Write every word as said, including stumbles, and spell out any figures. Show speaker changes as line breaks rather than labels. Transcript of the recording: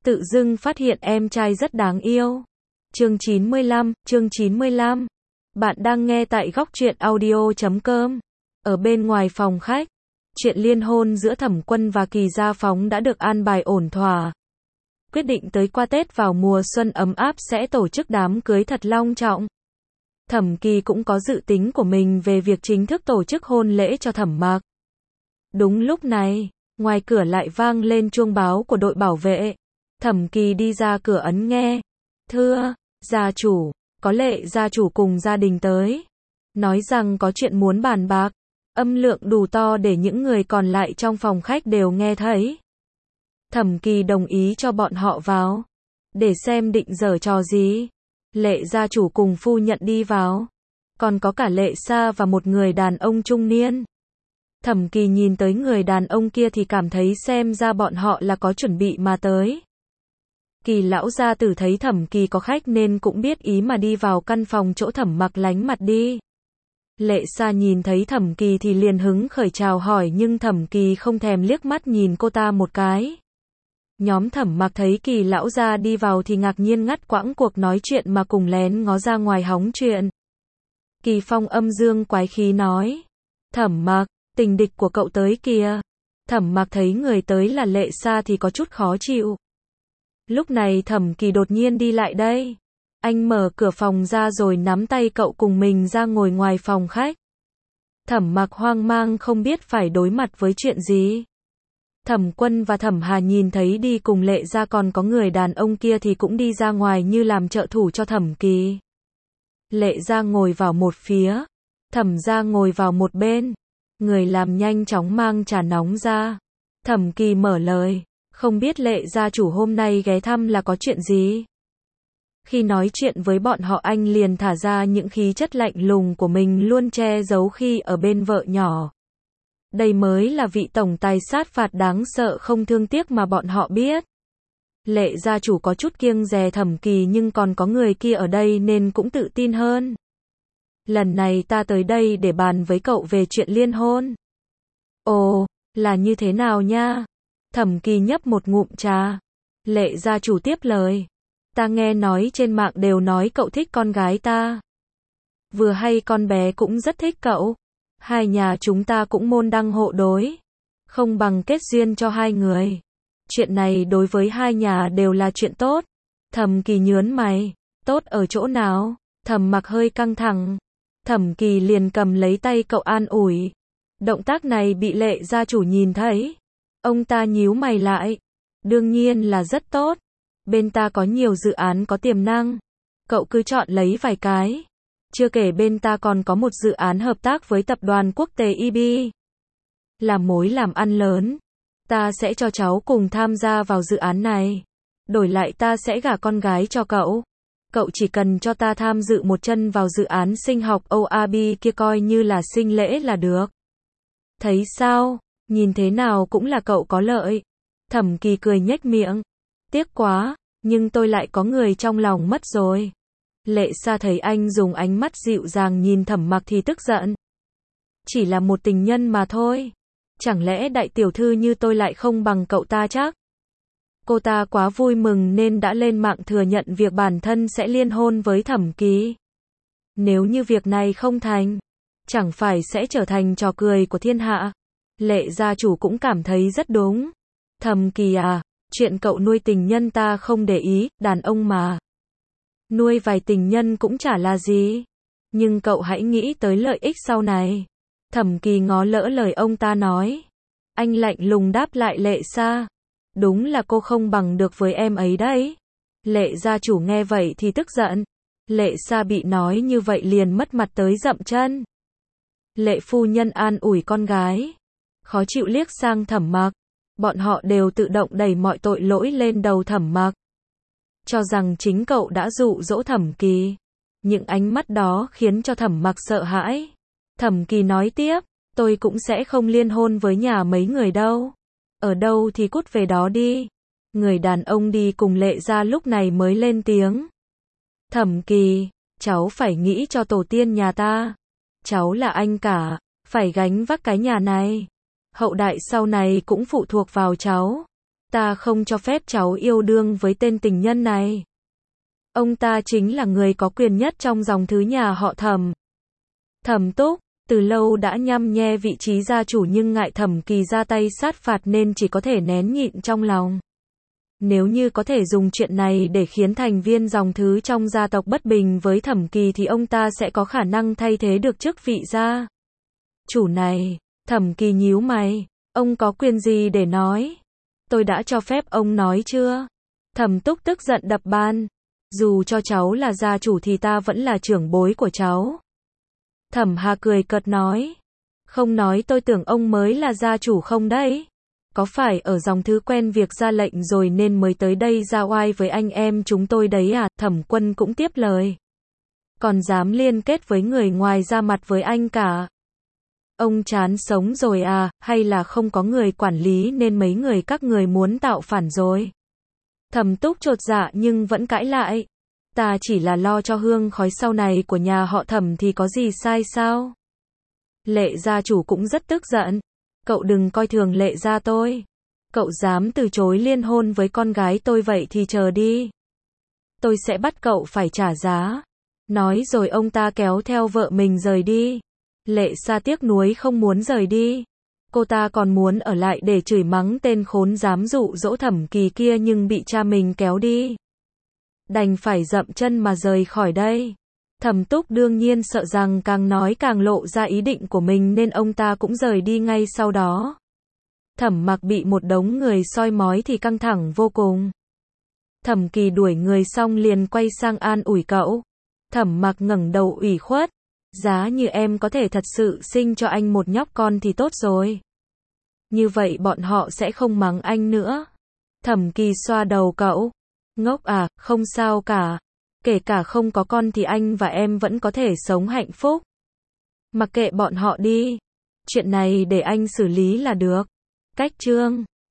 tự dưng phát hiện em trai rất đáng yêu. Chương chín mươi lăm, chương chín mươi lăm. Bạn đang nghe tại góc truyện audio chấm com. Ở bên ngoài phòng khách, chuyện liên hôn giữa Thẩm Quân và Kỳ Gia Phóng đã được an bài ổn thỏa. Quyết định tới qua Tết vào mùa xuân ấm áp sẽ tổ chức đám cưới thật long trọng. Thẩm Kỳ cũng có dự tính của mình về việc chính thức tổ chức hôn lễ cho Thẩm Mặc. Đúng lúc này, ngoài cửa lại vang lên chuông báo của đội bảo vệ. Thẩm Kỳ đi ra cửa ấn nghe. Thưa, gia chủ, có Lệ gia chủ cùng gia đình tới. Nói rằng có chuyện muốn bàn bạc. Âm lượng đủ to để những người còn lại trong phòng khách đều nghe thấy. Thẩm Kỳ đồng ý cho bọn họ vào. Để xem định giở trò gì. Lệ gia chủ cùng phu nhận đi vào. Còn có cả Lệ Sa và một người đàn ông trung niên. Thẩm Kỳ nhìn tới người đàn ông kia thì cảm thấy xem ra bọn họ là có chuẩn bị mà tới. Kỳ lão gia tử thấy Thẩm Kỳ có khách nên cũng biết ý mà đi vào căn phòng chỗ Thẩm Mặc lánh mặt đi. Lệ Sa nhìn thấy Thẩm Kỳ thì liền hứng khởi chào hỏi nhưng Thẩm Kỳ không thèm liếc mắt nhìn cô ta một cái. Nhóm Thẩm Mặc thấy Kỳ lão gia đi vào thì ngạc nhiên ngắt quãng cuộc nói chuyện mà cùng lén ngó ra ngoài hóng chuyện. Kỳ Phong âm dương quái khí nói. Thẩm Mặc, tình địch của cậu tới kìa. Thẩm Mặc thấy người tới là Lệ Sa thì có chút khó chịu. Lúc này Thẩm Kỳ đột nhiên đi lại đây. Anh mở cửa phòng ra rồi nắm tay cậu cùng mình ra ngồi ngoài phòng khách. Thẩm Mặc hoang mang không biết phải đối mặt với chuyện gì. Thẩm Quân và Thẩm Hà nhìn thấy đi cùng Lệ gia còn có người đàn ông kia thì cũng đi ra ngoài như làm trợ thủ cho Thẩm Kỳ. Lệ gia ngồi vào một phía, Thẩm gia ngồi vào một bên. Người làm nhanh chóng mang trà nóng ra. Thẩm Kỳ mở lời, không biết Lệ gia chủ hôm nay ghé thăm là có chuyện gì? Khi nói chuyện với bọn họ anh liền thả ra những khí chất lạnh lùng của mình luôn che giấu khi ở bên vợ nhỏ. Đây mới là vị tổng tài sát phạt đáng sợ không thương tiếc mà bọn họ biết. Lệ gia chủ có chút kiêng dè Thẩm Kỳ nhưng còn có người kia ở đây nên cũng tự tin hơn. Lần này ta tới đây để bàn với cậu về chuyện liên hôn. Ồ, là như thế nào nha? Thẩm Kỳ nhấp một ngụm trà. Lệ gia chủ tiếp lời. Ta nghe nói trên mạng đều nói cậu thích con gái ta. Vừa hay con bé cũng rất thích cậu. Hai nhà chúng ta cũng môn đăng hộ đối. Không bằng kết duyên cho hai người. Chuyện này đối với hai nhà đều là chuyện tốt. Thẩm Kỳ nhớn mày. Tốt ở chỗ nào? Thẩm Mặc hơi căng thẳng. Thẩm Kỳ liền cầm lấy tay cậu an ủi. Động tác này bị Lệ gia chủ nhìn thấy. Ông ta nhíu mày lại. Đương nhiên là rất tốt. Bên ta có nhiều dự án có tiềm năng. Cậu cứ chọn lấy vài cái. Chưa kể bên ta còn có một dự án hợp tác với tập đoàn quốc tế i bê. Là mối làm ăn lớn. Ta sẽ cho cháu cùng tham gia vào dự án này. Đổi lại ta sẽ gả con gái cho cậu. Cậu chỉ cần cho ta tham dự một chân vào dự án sinh học o a bê kia coi như là sinh lễ là được. Thấy sao? Nhìn thế nào cũng là cậu có lợi. Thẩm Kỳ cười nhếch miệng. Tiếc quá, nhưng tôi lại có người trong lòng mất rồi. Lệ Sa thấy anh dùng ánh mắt dịu dàng nhìn Thẩm Mặc thì tức giận. Chỉ là một tình nhân mà thôi. Chẳng lẽ đại tiểu thư như tôi lại không bằng cậu ta chắc? Cô ta quá vui mừng nên đã lên mạng thừa nhận việc bản thân sẽ liên hôn với Thẩm Kỳ. Nếu như việc này không thành, chẳng phải sẽ trở thành trò cười của thiên hạ. Lệ gia chủ cũng cảm thấy rất đúng. Thẩm Kỳ à, chuyện cậu nuôi tình nhân ta không để ý, đàn ông mà. Nuôi vài tình nhân cũng chả là gì. Nhưng cậu hãy nghĩ tới lợi ích sau này. Thẩm Kỳ ngó lỡ lời ông ta nói. Anh lạnh lùng đáp lại Lệ Sa. Đúng là cô không bằng được với em ấy đấy. Lệ gia chủ nghe vậy thì tức giận. Lệ Sa bị nói như vậy liền mất mặt tới dậm chân. Lệ phu nhân an ủi con gái. Khó chịu liếc sang Thẩm Mặc. Bọn họ đều tự động đẩy mọi tội lỗi lên đầu Thẩm Mặc. Cho rằng chính cậu đã dụ dỗ Thẩm Kỳ. Những ánh mắt đó khiến cho Thẩm Mặc sợ hãi. Thẩm Kỳ nói tiếp. Tôi cũng sẽ không liên hôn với nhà mấy người đâu. Ở đâu thì cút về đó đi. Người đàn ông đi cùng Lệ gia lúc này mới lên tiếng. Thẩm Kỳ, cháu phải nghĩ cho tổ tiên nhà ta. Cháu là anh cả, phải gánh vác cái nhà này. Hậu đại sau này cũng phụ thuộc vào cháu. Ta không cho phép cháu yêu đương với tên tình nhân này. Ông ta chính là người có quyền nhất trong dòng thứ nhà họ Thẩm. Thẩm Túc từ lâu đã nhăm nhe vị trí gia chủ nhưng ngại Thẩm Kỳ ra tay sát phạt nên chỉ có thể nén nhịn trong lòng. Nếu như có thể dùng chuyện này để khiến thành viên dòng thứ trong gia tộc bất bình với Thẩm Kỳ thì ông ta sẽ có khả năng thay thế được chức vị gia chủ này. Thẩm Kỳ nhíu mày, ông có quyền gì để nói? Tôi đã cho phép ông nói chưa? Thẩm Túc tức giận đập bàn. Dù cho cháu là gia chủ thì ta vẫn là trưởng bối của cháu. Thẩm Hà cười cợt nói. Không nói tôi tưởng ông mới là gia chủ không đấy? Có phải ở dòng thứ quen việc ra lệnh rồi nên mới tới đây ra oai với anh em chúng tôi đấy à? Thẩm Quân cũng tiếp lời. Còn dám liên kết với người ngoài ra mặt với anh cả. Ông chán sống rồi à, hay là không có người quản lý nên mấy người các người muốn tạo phản rồi? Thẩm Túc chột dạ nhưng vẫn cãi lại. Ta chỉ là lo cho hương khói sau này của nhà họ Thẩm thì có gì sai sao? Lệ gia chủ cũng rất tức giận. Cậu đừng coi thường Lệ gia tôi. Cậu dám từ chối liên hôn với con gái tôi vậy thì chờ đi. Tôi sẽ bắt cậu phải trả giá. Nói rồi ông ta kéo theo vợ mình rời đi. Lệ Sa tiếc nuối không muốn rời đi. Cô ta còn muốn ở lại để chửi mắng tên khốn dám dụ dỗ Thẩm Kỳ kia nhưng bị cha mình kéo đi. Đành phải dậm chân mà rời khỏi đây. Thẩm Túc đương nhiên sợ rằng càng nói càng lộ ra ý định của mình nên ông ta cũng rời đi ngay sau đó. Thẩm Mặc bị một đống người soi mói thì căng thẳng vô cùng. Thẩm Kỳ đuổi người xong liền quay sang an ủi cậu. Thẩm Mặc ngẩng đầu ủy khuất. Giá như em có thể thật sự sinh cho anh một nhóc con thì tốt rồi. Như vậy bọn họ sẽ không mắng anh nữa. Thẩm Kỳ xoa đầu cậu. Ngốc à, không sao cả. Kể cả không có con thì anh và em vẫn có thể sống hạnh phúc. Mặc kệ bọn họ đi. Chuyện này để anh xử lý là được. Cách chương